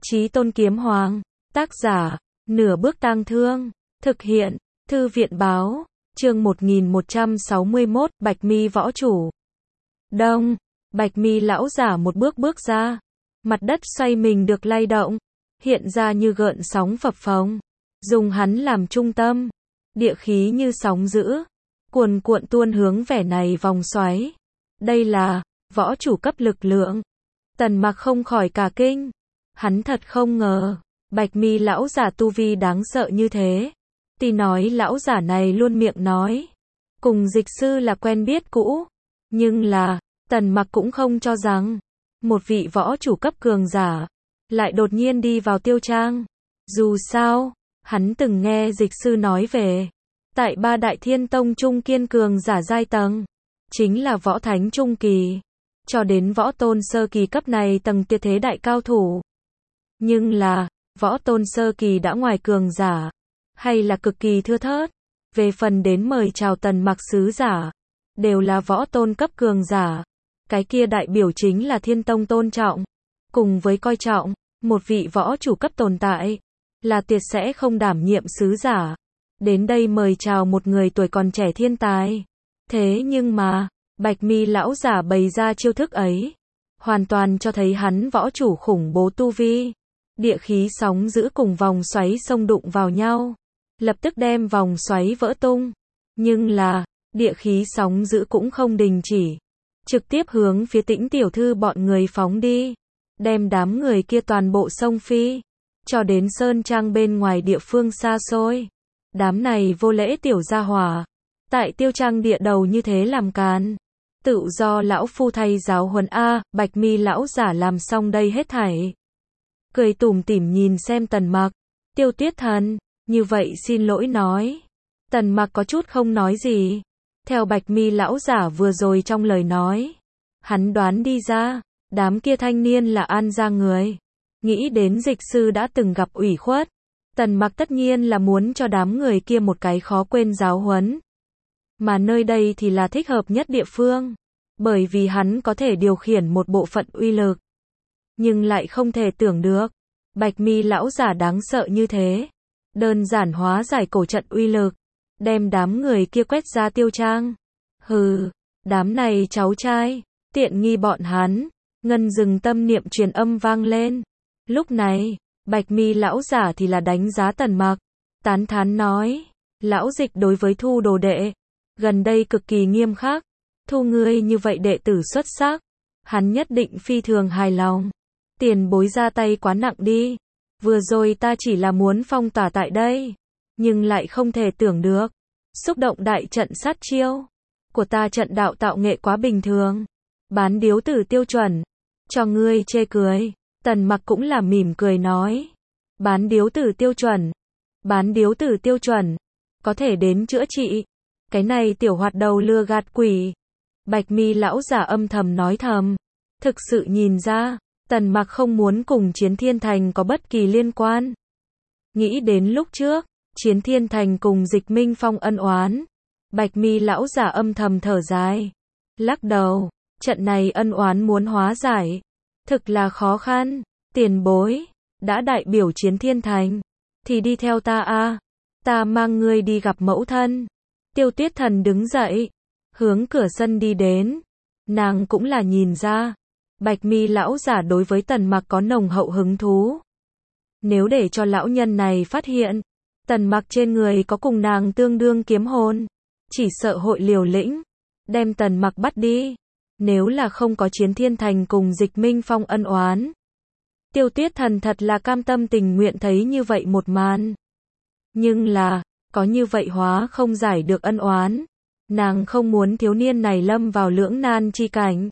Chí Tôn Kiếm Hoàng, tác giả, Nửa Bước Tang Thương, thực hiện, Thư viện báo, chương 1161, Bạch Mi võ chủ. Đông, Bạch Mi lão giả một bước bước ra, mặt đất xoay mình được lay động, hiện ra như gợn sóng phập phồng, dùng hắn làm trung tâm, địa khí như sóng dữ, cuồn cuộn tuôn hướng vẻ này vòng xoáy. Đây là võ chủ cấp lực lượng. Tần Mặc không khỏi cả kinh, hắn thật không ngờ, Bạch Mi lão giả tu vi đáng sợ như thế. Tuy nói lão giả này luôn miệng nói, cùng dịch sư là quen biết cũ, nhưng là, Tần Mặc cũng không cho rằng, một vị võ chủ cấp cường giả, lại đột nhiên đi vào Tiêu Trang. Dù sao, hắn từng nghe dịch sư nói về, tại ba đại thiên tông trung kiên cường giả giai tầng, chính là võ thánh trung kỳ, cho đến võ tôn sơ kỳ cấp này tầng tuyệt thế đại cao thủ. Nhưng là, võ tôn sơ kỳ đã ngoài cường giả, hay là cực kỳ thưa thớt. Về phần đến mời chào Tần Mặc sứ giả, đều là võ tôn cấp cường giả. Cái kia đại biểu chính là thiên tông tôn trọng, cùng với coi trọng, một vị võ chủ cấp tồn tại, là tuyệt sẽ không đảm nhiệm sứ giả. Đến đây mời chào một người tuổi còn trẻ thiên tài. Thế nhưng mà, Bạch Mi lão giả bày ra chiêu thức ấy, hoàn toàn cho thấy hắn võ chủ khủng bố tu vi. Địa khí sóng dữ cùng vòng xoáy xông đụng vào nhau, lập tức đem vòng xoáy vỡ tung. Nhưng là, địa khí sóng dữ cũng không đình chỉ, trực tiếp hướng phía Tĩnh tiểu thư bọn người phóng đi, đem đám người kia toàn bộ xông phi, cho đến sơn trang bên ngoài địa phương xa xôi. Đám này vô lễ tiểu gia hỏa, tại Tiêu Trang địa đầu như thế làm càn, tự do lão phu thay giáo huấn a. Bạch Mi lão giả làm xong đây hết thảy, cười tủm tỉm nhìn xem Tần Mặc. Tiêu Tuyết Thần, như vậy xin lỗi nói. Tần Mặc có chút không nói gì. Theo Bạch Mi lão giả vừa rồi trong lời nói, hắn đoán đi ra, đám kia thanh niên là An gia người. Nghĩ đến dịch sư đã từng gặp ủy khuất, Tần Mặc tất nhiên là muốn cho đám người kia một cái khó quên giáo huấn. Mà nơi đây thì là thích hợp nhất địa phương, bởi vì hắn có thể điều khiển một bộ phận uy lực. Nhưng lại không thể tưởng được, Bạch Mi lão giả đáng sợ như thế, đơn giản hóa giải cổ trận uy lực, đem đám người kia quét ra Tiêu Trang. Hừ, đám này cháu trai, tiện nghi bọn hắn. Ngân dừng tâm niệm truyền âm vang lên. Lúc này, Bạch Mi lão giả thì là đánh giá Tần Mặc, tán thán nói, lão dịch đối với thu đồ đệ, gần đây cực kỳ nghiêm khắc, thu ngươi như vậy đệ tử xuất sắc, hắn nhất định phi thường hài lòng. Tiền bối ra tay quá nặng đi, vừa rồi ta chỉ là muốn phong tỏa tại đây, nhưng lại không thể tưởng được, xúc động đại trận sát chiêu của ta trận đạo tạo nghệ quá bình thường, bán điếu tử tiêu chuẩn, cho ngươi chê cười. Tần Mặc cũng là mỉm cười nói, bán điếu tử tiêu chuẩn, bán điếu tử tiêu chuẩn, có thể đến chữa trị, cái này tiểu hoạt đầu lừa gạt quỷ. Bạch Mi lão giả âm thầm nói thầm, thực sự nhìn ra, Tần Mặc không muốn cùng Chiến Thiên Thành có bất kỳ liên quan. Nghĩ đến lúc trước, Chiến Thiên Thành cùng Dịch Minh Phong ân oán, Bạch Mi lão giả âm thầm thở dài, lắc đầu, trận này ân oán muốn hóa giải, thực là khó khăn. Tiền bối, đã đại biểu Chiến Thiên Thành, thì đi theo ta a, ta mang ngươi đi gặp mẫu thân. Tiêu Tuyết Thần đứng dậy, hướng cửa sân đi đến, nàng cũng là nhìn ra, Bạch Mi lão giả đối với Tần Mặc có nồng hậu hứng thú. Nếu để cho lão nhân này phát hiện, Tần Mặc trên người có cùng nàng tương đương kiếm hồn, chỉ sợ hội liều lĩnh, đem Tần Mặc bắt đi. Nếu là không có Chiến Thiên Thành cùng Dịch Minh Phong ân oán, Tiêu Tuyết Thần thật là cam tâm tình nguyện thấy như vậy một màn. Nhưng là, có như vậy hóa không giải được ân oán. Nàng không muốn thiếu niên này lâm vào lưỡng nan chi cảnh.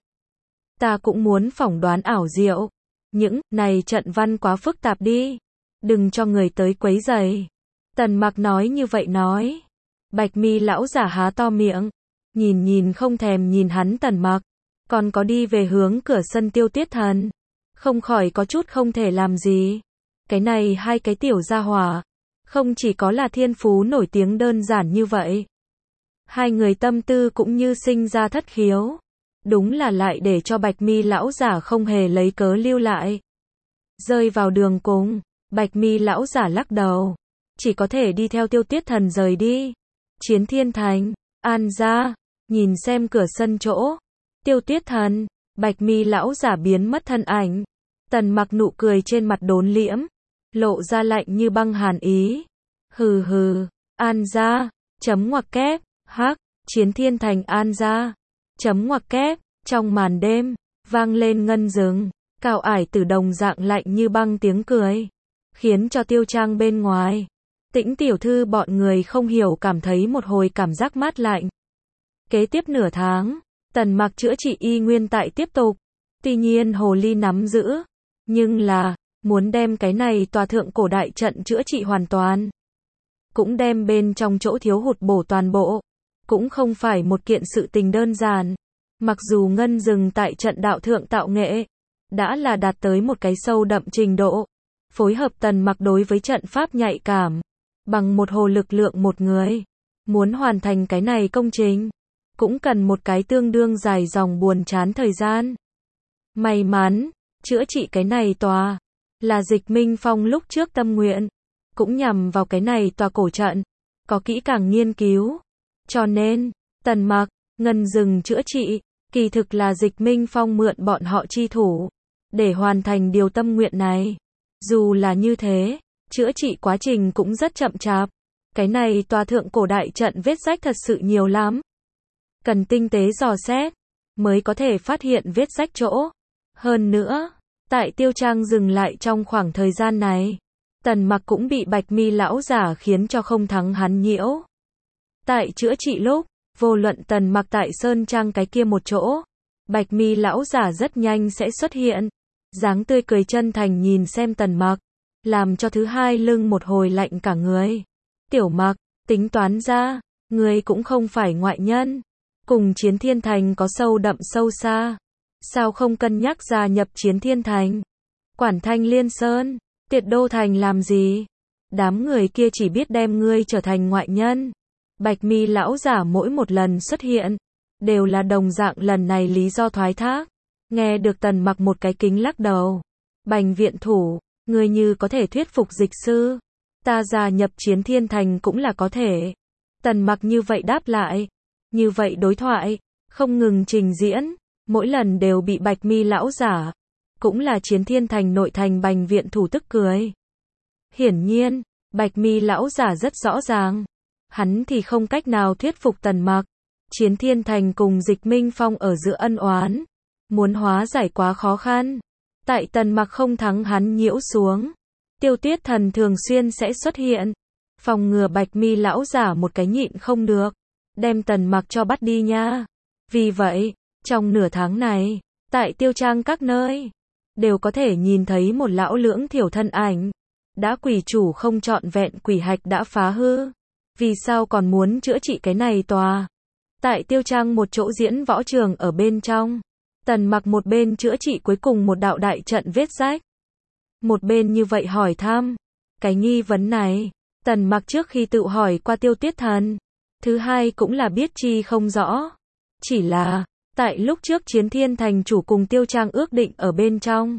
Ta cũng muốn phỏng đoán ảo diệu. Những này trận văn quá phức tạp đi. Đừng cho người tới quấy rầy. Tần Mặc nói như vậy nói. Bạch Mi lão giả há to miệng, nhìn không thèm nhìn hắn Tần Mặc, còn có đi về hướng cửa sân Tiêu Tuyết Thần, không khỏi có chút không thể làm gì. Cái này hai cái tiểu gia hỏa, không chỉ có là thiên phú nổi tiếng đơn giản như vậy, hai người tâm tư cũng như sinh ra thất khiếu, đúng là lại để cho Bạch Mi lão giả không hề lấy cớ lưu lại. Rơi vào đường cùng, Bạch Mi lão giả lắc đầu, chỉ có thể đi theo Tiêu Tiết Thần rời đi. Chiến Thiên Thành, An gia, nhìn xem cửa sân chỗ, Tiêu Tiết Thần, Bạch Mi lão giả biến mất thân ảnh. Tần Mặc nụ cười trên mặt đốn liễm, lộ ra lạnh như băng hàn ý. Hừ hừ, An gia, chấm ngoặc kép, hắc, Chiến Thiên Thành An gia, chấm ngoặc kép, trong màn đêm, vang lên ngân rừng, cao ải từ đồng dạng lạnh như băng tiếng cười, khiến cho Tiêu Trang bên ngoài, Tĩnh tiểu thư bọn người không hiểu cảm thấy một hồi cảm giác mát lạnh. Kế tiếp nửa tháng, Tần Mặc chữa trị y nguyên tại tiếp tục, tuy nhiên hồ ly nắm giữ, nhưng là, muốn đem cái này tòa thượng cổ đại trận chữa trị hoàn toàn, cũng đem bên trong chỗ thiếu hụt bổ toàn bộ, cũng không phải một kiện sự tình đơn giản. Mặc dù ngân rừng tại trận đạo thượng tạo nghệ, đã là đạt tới một cái sâu đậm trình độ, phối hợp Tần Mặc đối với trận pháp nhạy cảm, bằng một hồ lực lượng một người, muốn hoàn thành cái này công trình, cũng cần một cái tương đương dài dòng buồn chán thời gian. May mắn, chữa trị cái này tòa, là Dịch Minh Phong lúc trước tâm nguyện, cũng nhằm vào cái này tòa cổ trận, có kỹ càng nghiên cứu. Cho nên, Tần Mặc, ngân rừng chữa trị, kỳ thực là Dịch Minh Phong mượn bọn họ chi thủ, để hoàn thành điều tâm nguyện này. Dù là như thế, chữa trị quá trình cũng rất chậm chạp. Cái này tòa thượng cổ đại trận vết rách thật sự nhiều lắm. Cần tinh tế dò xét, mới có thể phát hiện vết rách chỗ. Hơn nữa, tại Tiêu Trang dừng lại trong khoảng thời gian này, Tần Mặc cũng bị Bạch Mi lão giả khiến cho không thắng hắn nhiễu. Tại chữa trị lúc, vô luận Tần Mặc tại Sơn Trang cái kia một chỗ, Bạch Mi lão giả rất nhanh sẽ xuất hiện, dáng tươi cười chân thành nhìn xem Tần Mặc, làm cho thứ hai lưng một hồi lạnh cả người. Tiểu Mặc, tính toán ra, ngươi cũng không phải ngoại nhân, cùng Chiến Thiên Thành có sâu đậm sâu xa, sao không cân nhắc gia nhập Chiến Thiên Thành? Quản Thanh Liên Sơn, Tiệt Đô Thành làm gì? Đám người kia chỉ biết đem ngươi trở thành ngoại nhân. Bạch Mi lão giả mỗi một lần xuất hiện, đều là đồng dạng lần này lý do thoái thác. Nghe được Tần Mặc một cái kính lắc đầu. Bành viện thủ, ngươi như có thể thuyết phục dịch sư, ta gia nhập Chiến Thiên Thành cũng là có thể. Tần Mặc như vậy đáp lại, như vậy đối thoại, không ngừng trình diễn, mỗi lần đều bị Bạch Mi lão giả, cũng là Chiến Thiên Thành nội thành Bành viện thủ tức cười. Hiển nhiên, Bạch Mi lão giả rất rõ ràng, hắn thì không cách nào thuyết phục Tần Mặc. Chiến Thiên Thành cùng Dịch Minh Phong ở giữa ân oán, muốn hóa giải quá khó khăn. Tại Tần Mặc không thắng hắn nhiễu xuống, Tiêu Tiết Thần thường xuyên sẽ xuất hiện, phòng ngừa Bạch Mi lão giả một cái nhịn không được, đem Tần Mặc cho bắt đi nha. Vì vậy, trong nửa tháng này, tại Tiêu Trang các nơi, đều có thể nhìn thấy một lão lưỡng thiểu thân ảnh. Đã quỷ chủ không trọn vẹn quỷ hạch đã phá hư, vì sao còn muốn chữa trị cái này tòa? Tại Tiêu Trang một chỗ diễn võ trường ở bên trong, Tần Mặc một bên chữa trị cuối cùng một đạo đại trận vết rách, một bên như vậy hỏi thăm. Cái nghi vấn này, Tần Mặc trước khi tự hỏi qua Tiêu Tiết Thần, thứ hai cũng là biết chi không rõ. Chỉ là, tại lúc trước Chiến Thiên Thành chủ cùng Tiêu Trang ước định ở bên trong,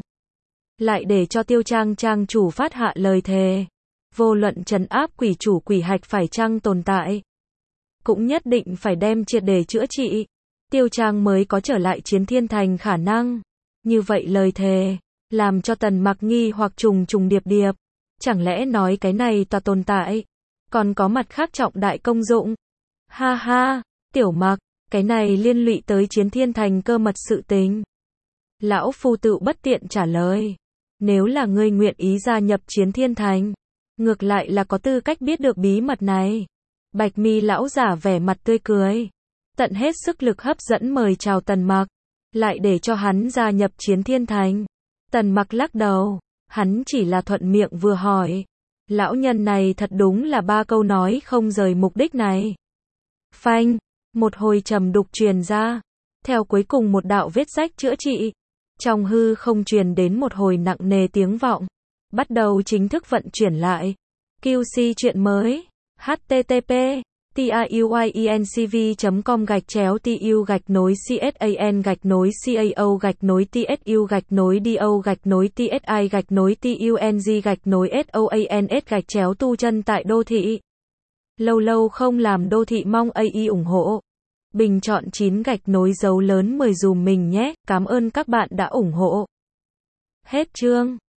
lại để cho Tiêu Trang trang chủ phát hạ lời thề, vô luận trấn áp quỷ chủ quỷ hạch phải chăng tồn tại, cũng nhất định phải đem triệt để chữa trị, Tiêu Trang mới có trở lại Chiến Thiên Thành khả năng. Như vậy lời thề, làm cho Tần Mặc nghi hoặc trùng trùng điệp điệp, chẳng lẽ nói cái này tòa tồn tại, còn có mặt khác trọng đại công dụng? Ha ha, Tiểu Mặc, cái này liên lụy tới Chiến Thiên Thành cơ mật sự tình. Lão phu tự bất tiện trả lời. Nếu là ngươi nguyện ý gia nhập Chiến Thiên Thành, ngược lại là có tư cách biết được bí mật này. Bạch Mi lão giả vẻ mặt tươi cười, tận hết sức lực hấp dẫn mời chào Tần Mặc, lại để cho hắn gia nhập Chiến Thiên Thành. Tần Mặc lắc đầu, hắn chỉ là thuận miệng vừa hỏi. Lão nhân này thật đúng là ba câu nói không rời mục đích này. Phanh, một hồi trầm đục truyền ra, theo cuối cùng một đạo vết rách chữa trị, trong hư không truyền đến một hồi nặng nề tiếng vọng, bắt đầu chính thức vận chuyển lại. QC chuyện mới, http TIUINCV.com/TU-TUCAN-TUNG tại đô thị. Lâu lâu không làm đô thị mong AI ủng hộ. Bình chọn 9 dấu lớn 10 dùm mình nhé. Cảm ơn các bạn đã ủng hộ. Hết chương.